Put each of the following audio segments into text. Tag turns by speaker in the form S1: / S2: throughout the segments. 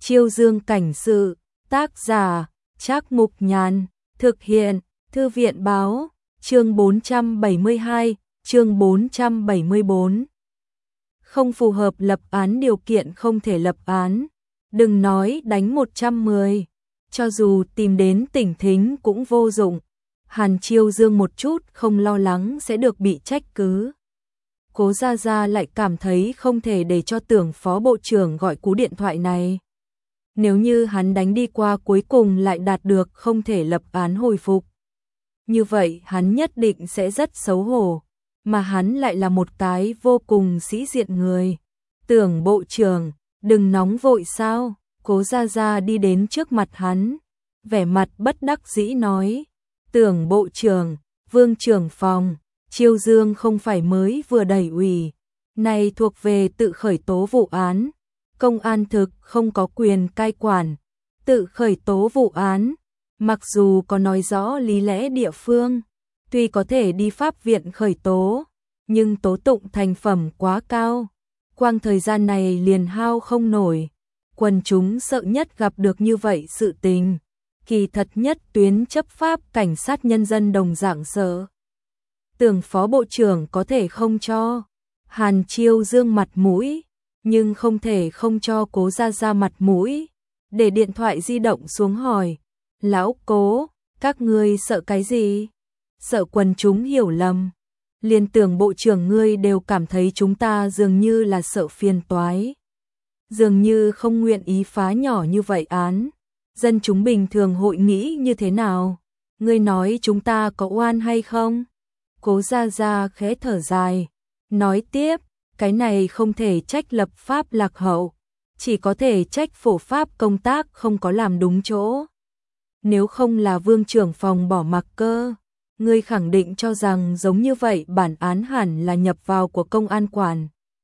S1: Chiêu Dương cảnh sự, tác giả, Trác Mục Nhàn, thực hiện, Thư viện báo, chương 472, chương 474. Không phù hợp lập án, điều kiện không thể lập án. Đừng nói đánh 110, cho dù tìm đến Tỉnh Thính cũng vô dụng. Hàn Chiêu Dương một chút không lo lắng sẽ được bị trách cứ. Cố Gia Gia lại cảm thấy không thể để cho Tưởng phó bộ trưởng gọi cú điện thoại này. Nếu như hắn đánh đi qua cuối cùng lại đạt được không thể lập án hồi phục, như vậy hắn nhất định sẽ rất xấu hổ, mà hắn lại là một cái vô cùng sĩ diện người. Tưởng bộ trưởng, đừng nóng vội sao? Cố Gia Gia đi đến trước mặt hắn, vẻ mặt bất đắc dĩ nói. Tưởng bộ trưởng, Vương trưởng phòng, Chiêu Dương không phải mới vừa đẩy ủy, này thuộc về tự khởi tố vụ án, công an thực không có quyền cai quản. Tự khởi tố vụ án, mặc dù có nói rõ lý lẽ địa phương, tuy có thể đi pháp viện khởi tố, nhưng tố tụng thành phẩm quá cao, quang thời gian này liền hao không nổi. Quần chúng sợ nhất gặp được như vậy sự tình, kỳ thật nhất tuyến chấp pháp cảnh sát nhân dân đồng dạng sợ. Tưởng phó bộ trưởng có thể không cho Hàn Chiêu Dương mặt mũi, nhưng không thể không cho Cố Gia Gia mặt mũi. Để điện thoại di động xuống hỏi, lão Cố, các ngươi sợ cái gì? Sợ quần chúng hiểu lầm. Liên Tưởng bộ trưởng ngươi đều cảm thấy chúng ta dường như là sợ phiền toái, dường như không nguyện ý phá nhỏ như vậy án. Dân chúng bình thường hội nghĩ như thế nào? Ngươi nói chúng ta có oan hay không? Cố Gia Gia khẽ thở dài, nói tiếp, cái này không thể trách lập pháp lạc hậu, chỉ có thể trách phổ pháp công tác không có làm đúng chỗ. Nếu không là Vương trưởng phòng bỏ mặc cơ, ngươi khẳng định cho rằng giống như vậy bản án hẳn là nhập vào của công an quản.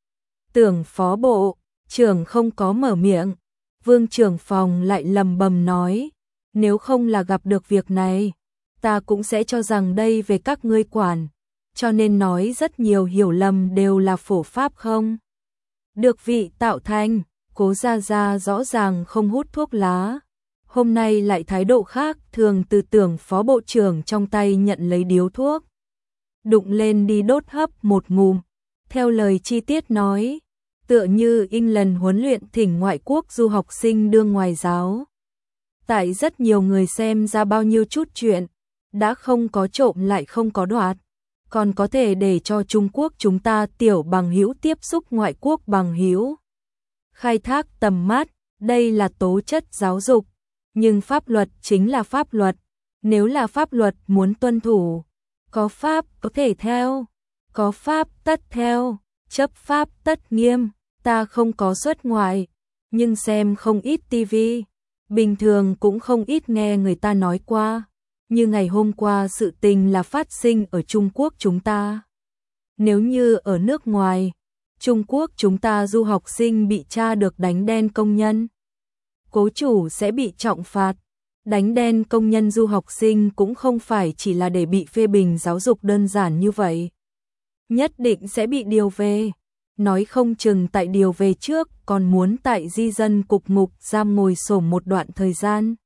S1: Tưởng phó bộ trưởng không có mở miệng, Vương trưởng phòng lại lầm bầm nói, nếu không là gặp được việc này, ta cũng sẽ cho rằng đây về các ngươi quản, cho nên nói rất nhiều hiểu lầm đều là phổ pháp không được vị tạo thành. Cố Gia Gia rõ ràng không hút thuốc lá, hôm nay lại thái độ khác thường, từ Tưởng phó bộ trưởng trong tay nhận lấy điếu thuốc, đụng lên đi đốt hấp một ngụm, theo lời chi tiết nói, tựa như England huấn luyện thỉnh ngoại quốc du học sinh đương ngoại giáo. Tại rất nhiều người xem ra bao nhiêu chút chuyện, đã không có trộm lại không có đoạt, còn có thể để cho Trung Quốc chúng ta tiểu bằng hữu tiếp xúc ngoại quốc bằng hữu. Khai thác tầm mắt, đây là tố chất giáo dục, nhưng pháp luật chính là pháp luật, nếu là pháp luật muốn tuân thủ, có pháp có thể theo, có pháp tất theo, chấp pháp tất nghiêm. Ta không có xuất ngoại, nhưng xem không ít tivi, bình thường cũng không ít nghe người ta nói qua, như ngày hôm qua sự tình là phát sinh ở Trung Quốc chúng ta. Nếu như ở nước ngoài, Trung Quốc chúng ta du học sinh bị tra được đánh đen công nhân, cố chủ sẽ bị trọng phạt. Đánh đen công nhân du học sinh cũng không phải chỉ là để bị phê bình giáo dục đơn giản như vậy, nhất định sẽ bị điều về. Nói không chừng tại điều về trước còn muốn tại di dân cục ngục giam ngồi xổm một đoạn thời gian.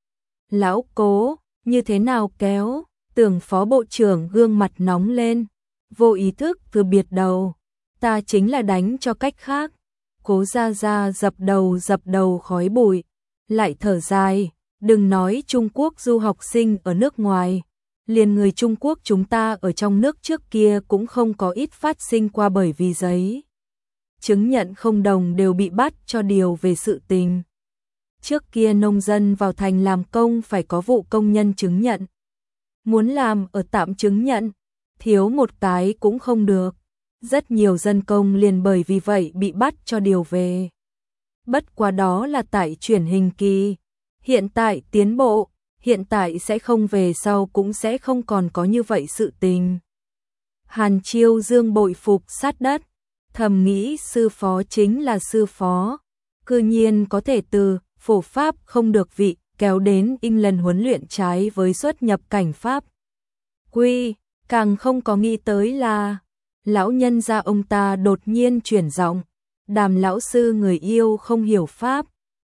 S1: Lão Cố, như thế nào kéo? Tưởng phó bộ trưởng gương mặt nóng lên, vô ý thức từ biệt đầu, ta chính là đánh cho cách khác. Cố Gia Gia dập đầu khói bụi, lại thở dài, đừng nói Trung Quốc du học sinh ở nước ngoài, liền người Trung Quốc chúng ta ở trong nước trước kia cũng không có ít phát sinh qua bởi vì giấy chứng nhận không đồng đều bị bắt cho điều về sự tình. Trước kia nông dân vào thành làm công phải có vụ công nhân chứng nhận, muốn làm ở tạm chứng nhận, thiếu một cái cũng không được. Rất nhiều dân công liền bởi vì vậy bị bắt cho điều về. Bất quá đó là tại chuyển hình kỳ, hiện tại tiến bộ, hiện tại sẽ không, về sau cũng sẽ không còn có như vậy sự tình. Hàn Chiêu Dương bội phục sát đất, thầm nghĩ sư phó chính là sư phó, cư nhiên có thể từ phổ pháp không được vị kéo đến England huấn luyện trái với xuất nhập cảnh pháp quy, càng không có nghĩ tới là lão nhân gia ông ta đột nhiên chuyển giọng, Đàm lão sư người yêu không hiểu pháp,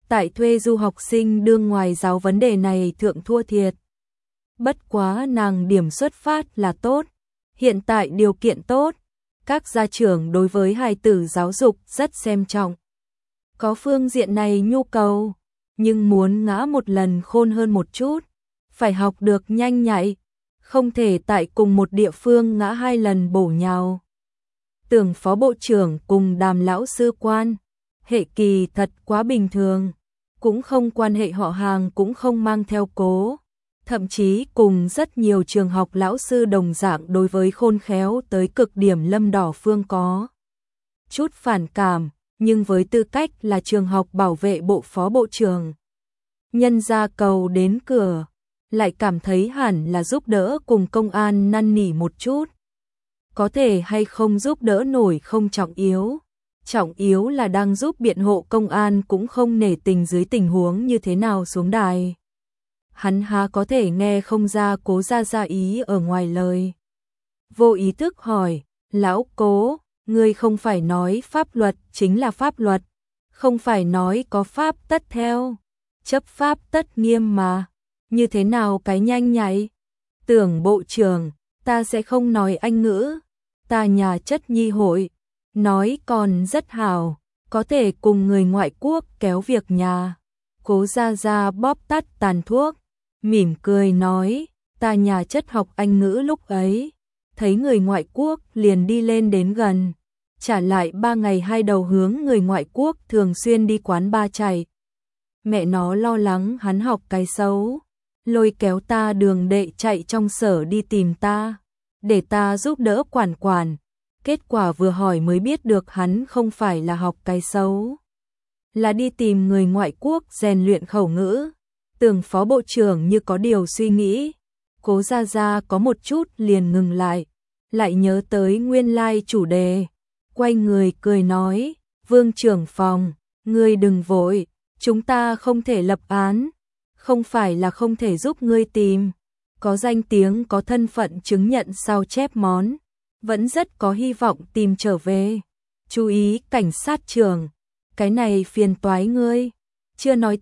S1: tại thuê du học sinh đương ngoài giáo vấn đề này thượng thua thiệt. Bất quá nàng điểm xuất phát là tốt, hiện tại điều kiện tốt, các gia trưởng đối với hài tử giáo dục rất xem trọng. Có phương diện này nhu cầu, nhưng muốn ngã một lần khôn hơn một chút, phải học được nhanh nhạy, không thể tại cùng một địa phương ngã 2 lần bổ nhào. Tưởng phó bộ trưởng cùng Đàm lão sư quan, hệ kỳ thật quá bình thường, cũng không quan hệ họ hàng, cũng không mang theo cố, thậm chí cùng rất nhiều trường học lão sư đồng dạng đối với khôn khéo tới cực điểm Lâm Đỏ Phương có chút phản cảm, nhưng với tư cách là trường học bảo vệ bộ phó bộ trưởng, nhân ra cầu đến cửa, lại cảm thấy hẳn là giúp đỡ cùng công an năn nỉ một chút. Có thể hay không giúp đỡ nổi không trọng yếu là đang giúp biện hộ công an cũng không nể tình dưới tình huống như thế nào xuống đài. Hắn há có thể nghe không ra Cố ra ý ở ngoài lời. Vô ý thức hỏi, lão Cố, ngươi không phải nói pháp luật chính là pháp luật, không phải nói có pháp tất theo, chấp pháp tất nghiêm mà, như thế nào cái nhanh nhạy? Tưởng bộ trưởng, ta sẽ không nói Anh ngữ, ta nhà chất nhi hội, nói còn rất hào, có thể cùng người ngoại quốc kéo việc nhà. Cố ra bóp tắt tàn thuốc, mỉm cười nói, ta nhà chất học Anh ngữ lúc ấy, thấy người ngoại quốc liền đi lên đến gần, trả lại 3 ngày 2 đầu hướng người ngoại quốc thường xuyên đi quán bar chạy. Mẹ nó lo lắng hắn học cái xấu, lôi kéo ta đường đệ chạy trong sở đi tìm ta, để ta giúp đỡ quản. Kết quả vừa hỏi mới biết được hắn không phải là học cái xấu, là đi tìm người ngoại quốc rèn luyện khẩu ngữ. Tưởng phó bộ trưởng như có điều suy nghĩ, Cố ra có một chút liền ngừng lại nhớ tới nguyên lai chủ đề, quay người cười nói, Vương trưởng phòng, ngươi đừng vội, chúng ta không thể lập án, không phải là không thể giúp ngươi tìm, có danh tiếng có thân phận chứng nhận sao chép món, vẫn rất có hy vọng tìm trở về. Chú ý cảnh sát trưởng, cái này phiền toái ngươi, chưa nói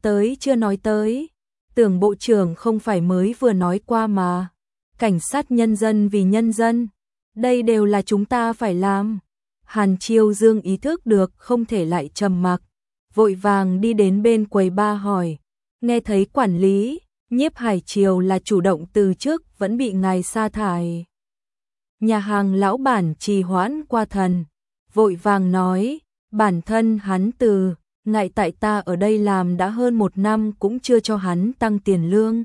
S1: tới. Tưởng bộ trưởng không phải mới vừa nói qua mà, cảnh sát nhân dân vì nhân dân, đây đều là chúng ta phải làm. Hàn Chiêu Dương ý thức được không thể lại trầm mặc, vội vàng đi đến bên quầy ba hỏi, nghe thấy quản lý, Nhiếp Hải Triều là chủ động từ chức vẫn bị ngài sa thải. Nhà hàng lão bản trì hoãn qua thần, vội vàng nói, bản thân hắn từ, ngại tại ta ở đây làm đã hơn 1 năm cũng chưa cho hắn tăng tiền lương.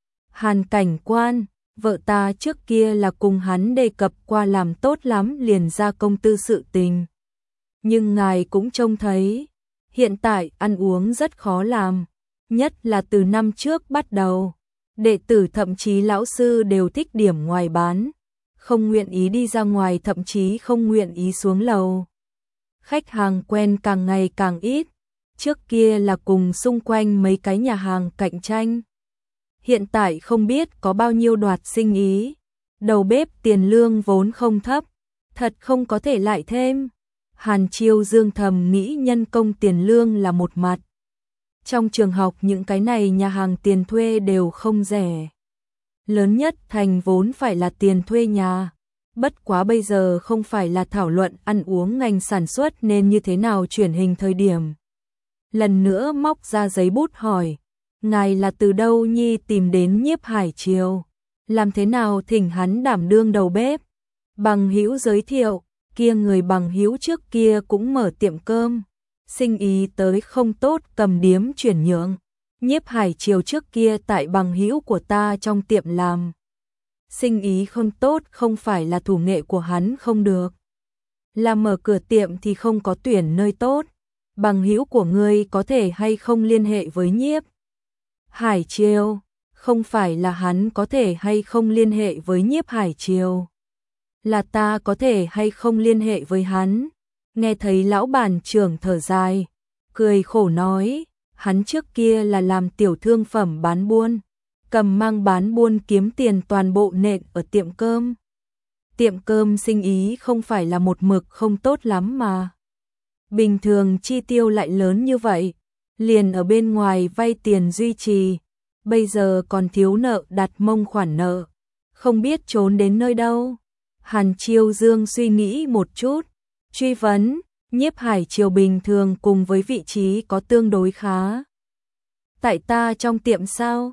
S1: Hàn cảnh quan, vợ ta trước kia là cùng hắn đề cập qua làm tốt lắm liền ra công tư sự tình. Nhưng ngài cũng trông thấy, hiện tại ăn uống rất khó làm, nhất là từ năm trước bắt đầu. Đệ tử thậm chí lão sư đều thích điểm ngoài bán, không nguyện ý đi ra ngoài, thậm chí không nguyện ý xuống lầu. Khách hàng quen càng ngày càng ít, trước kia là cùng xung quanh mấy cái nhà hàng cạnh tranh. Hiện tại không biết có bao nhiêu đoạt sinh ý, đầu bếp tiền lương vốn không thấp, thật không có thể lại thêm. Hàn Chiêu Dương thầm nghĩ nhân công tiền lương là một mặt. Trong trường học những cái này nhà hàng tiền thuê đều không rẻ. Lớn nhất thành vốn phải là tiền thuê nhà. Bất quá bây giờ không phải là thảo luận ăn uống ngành sản xuất nên như thế nào chuyển hình thời điểm. Lần nữa móc ra giấy bút hỏi, ngài là từ đâu nhi tìm đến Nhiếp Hải Triều? Làm thế nào thỉnh hắn đảm đương đầu bếp? Bằng hữu giới thiệu, kia người bằng hữu trước kia cũng mở tiệm cơm, sinh ý tới không tốt cầm điếm chuyển nhượng. Nhiếp Hải Triều trước kia tại bằng hữu của ta trong tiệm làm. Sinh ý không tốt không phải là thủ nghệ của hắn không được. Là mở cửa tiệm thì không có tuyển nơi tốt. Bằng hữu của ngươi có thể hay không liên hệ với Nhiếp Hải Triều? Không phải là hắn có thể hay không liên hệ với Nhiếp Hải Triều, là ta có thể hay không liên hệ với hắn. Nghe thấy lão bản trưởng thở dài, cười khổ nói, hắn trước kia là làm tiểu thương phẩm bán buôn, cầm mang bán buôn kiếm tiền toàn bộ nện ở tiệm cơm. Tiệm cơm sinh ý không phải là một mực không tốt lắm mà. Bình thường chi tiêu lại lớn như vậy, liền ở bên ngoài vay tiền duy trì, bây giờ còn thiếu nợ đặt mông khoản nợ, không biết trốn đến nơi đâu. Hàn Chiêu Dương suy nghĩ một chút, truy vấn, Nhiếp Hải Triều bình thường cùng với vị trí có tương đối khá. Tại ta trong tiệm sao?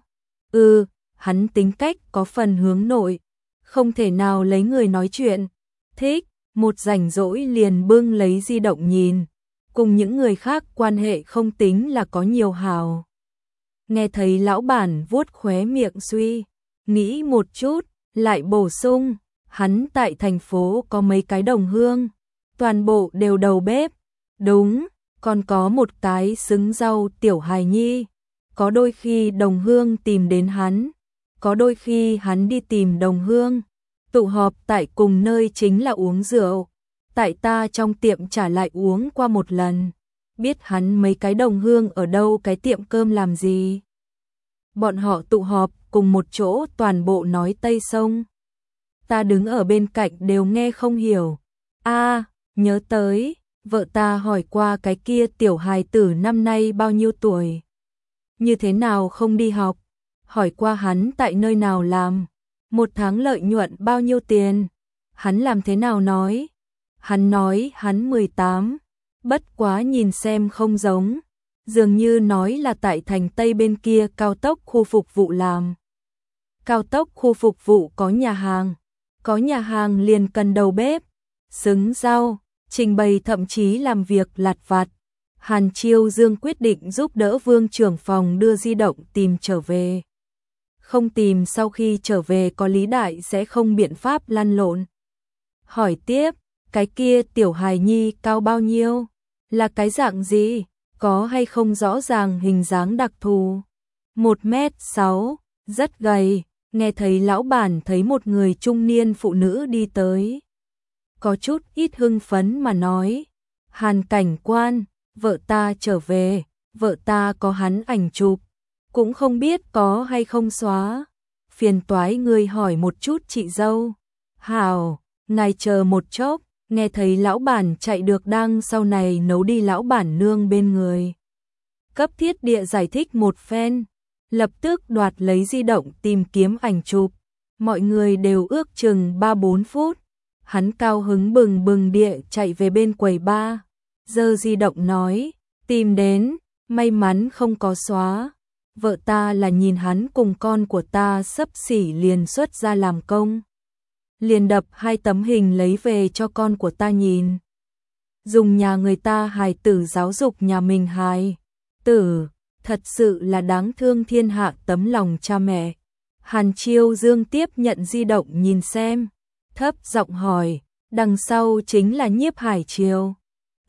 S1: Hắn tính cách có phần hướng nội, không thể nào lấy người nói chuyện, thích, một rảnh rỗi liền bưng lấy di động nhìn, cùng những người khác quan hệ không tính là có nhiều hào. Nghe thấy lão bản vuốt khóe miệng suy, nghĩ một chút, lại bổ sung, hắn tại thành phố có mấy cái đồng hương, toàn bộ đều đầu bếp, đúng, còn có một cái xứng rau tiểu hài nhi, có đôi khi đồng hương tìm đến hắn, có đôi khi hắn đi tìm đồng hương, tụ họp tại cùng nơi chính là uống rượu, tại ta trong tiệm trả lại uống qua một lần, biết hắn mấy cái đồng hương ở đâu cái tiệm cơm làm gì. Bọn họ tụ họp cùng một chỗ toàn bộ nói Tây Sông. Ta đứng ở bên cạnh đều nghe không hiểu. Nhớ tới, vợ ta hỏi qua cái kia tiểu hài tử năm nay bao nhiêu tuổi. Như thế nào không đi học, hỏi qua hắn tại nơi nào làm, một tháng lợi nhuận bao nhiêu tiền, hắn làm thế nào nói. Hắn nói hắn 18, bất quá nhìn xem không giống, dường như nói là tại thành Tây bên kia cao tốc khu phục vụ làm. Cao tốc khu phục vụ có nhà hàng liền cần đầu bếp, xứng rau, trình bày thậm chí làm việc lặt vặt. Hàn Chiêu Dương quyết định giúp đỡ Vương trưởng phòng đưa di động tìm trở về. Không tìm sau khi trở về có Lý Đại sẽ không biện pháp lăn lộn. Hỏi tiếp, cái kia tiểu hài nhi cao bao nhiêu? Là cái dạng gì? Có hay không rõ ràng hình dáng đặc thù? 1m6, rất gầy, nghe thấy lão bản thấy một người trung niên phụ nữ đi tới. Có chút ít hưng phấn mà nói, Hàn cảnh quan, vợ ta trở về, vợ ta có hắn ảnh chụp, cũng không biết có hay không xóa. Phiền toái người hỏi một chút chị dâu. Hảo, ngài chờ một chốc, nghe thấy lão bản chạy được đang sau này nấu đi lão bản nương bên người. Cấp thiết địa giải thích một phen, lập tức đoạt lấy di động tìm kiếm ảnh chụp. Mọi người đều ước chừng 3-4 phút. Hắn cao hứng bừng bừng địa chạy về bên quầy bar, giơ di động nói, tìm đến, may mắn không có xóa. Vợ ta là nhìn hắn cùng con của ta xấp xỉ liền xuất ra làm công. Liền đập 2 tấm hình lấy về cho con của ta nhìn. Dùng nhà người ta hài tử giáo dục nhà mình hài tử, thật sự là đáng thương thiên hạ tấm lòng cha mẹ. Hàn Chiêu Dương tiếp nhận di động nhìn xem, thấp giọng hỏi, đằng sau chính là Nhiếp Hải Triều.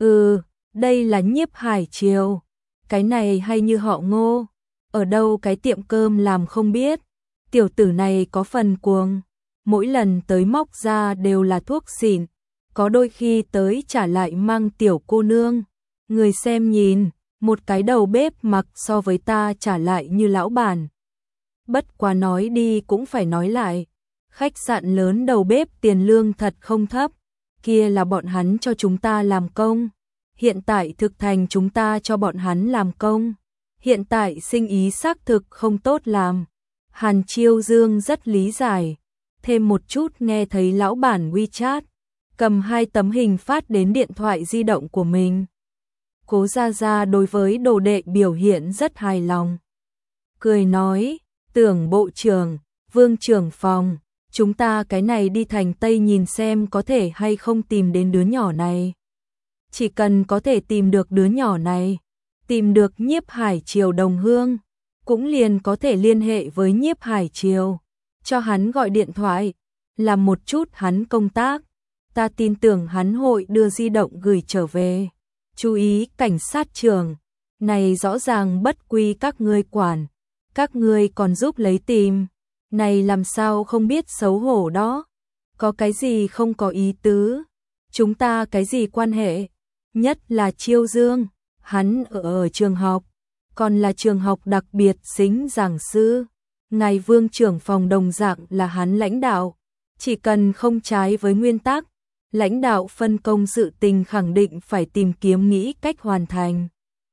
S1: Đây là Nhiếp Hải Triều. Cái này hay như họ Ngô, ở đâu cái tiệm cơm làm không biết. Tiểu tử này có phần cuồng, mỗi lần tới móc ra đều là thuốc xịn, có đôi khi tới trả lại mang tiểu cô nương. Người xem nhìn, một cái đầu bếp mặc so với ta trả lại như lão bản. Bất quá nói đi cũng phải nói lại, khách sạn lớn đầu bếp tiền lương thật không thấp, kia là bọn hắn cho chúng ta làm công. Hiện tại thực thành chúng ta cho bọn hắn làm công. Hiện tại sinh ý xác thực không tốt làm. Hàn Chiêu Dương rất lý giải. Thêm một chút nghe thấy lão bản WeChat, cầm 2 tấm hình phát đến điện thoại di động của mình. Cố Gia Gia đối với đồ đệ biểu hiện rất hài lòng. Cười nói, Tưởng bộ trưởng, Vương trưởng phòng, chúng ta cái này đi thành Tây nhìn xem có thể hay không tìm đến đứa nhỏ này. Chỉ cần có thể tìm được đứa nhỏ này, tìm được Nhiếp Hải Triều đồng hương, cũng liền có thể liên hệ với Nhiếp Hải Triều, cho hắn gọi điện thoại, làm một chút hắn công tác. Ta tin tưởng hắn hội đưa di động gửi trở về. Chú ý cảnh sát trưởng, này rõ ràng bất quy các ngươi quản, các ngươi còn giúp lấy tìm, này làm sao không biết xấu hổ đó. Có cái gì không có ý tứ, chúng ta cái gì quan hệ, nhất là Chiêu Dương, hắn ở trường học, còn là trường học đặc biệt xính giảng sư. Ngài Vương trưởng phòng đồng dạng là hắn lãnh đạo, chỉ cần không trái với nguyên tắc, lãnh đạo phân công sự tình khẳng định phải tìm kiếm nghĩ cách hoàn thành.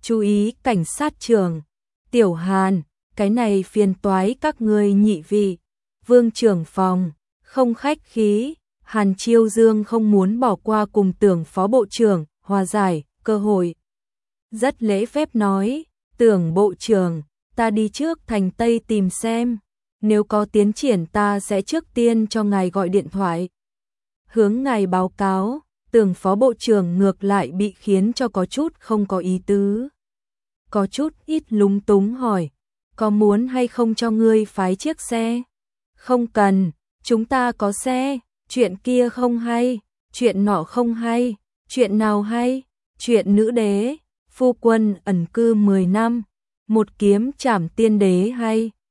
S1: chú ý cảnh sát trưởng. Tiểu Hàn, cái này phiền toái các ngươi nhị vị. Vương trưởng phòng, không khách khí, Hàn Chiêu Dương không muốn bỏ qua cùng Tưởng phó bộ trưởng hòa giải cơ hội. Rất lễ phép nói, Tưởng bộ trưởng, ta đi trước thành Tây tìm xem, nếu có tiến triển ta sẽ trước tiên cho ngài gọi điện thoại. Hướng ngài báo cáo, Tưởng phó bộ trưởng ngược lại bị khiến cho có chút không có ý tứ. Có chút ít lúng túng hỏi, có muốn hay không cho ngươi phái chiếc xe? Không cần, chúng ta có xe, chuyện kia không hay, chuyện nọ không hay, chuyện nào hay, chuyện nữ đế, phu quân ẩn cư 10 năm, một kiếm trảm tiên đế hay.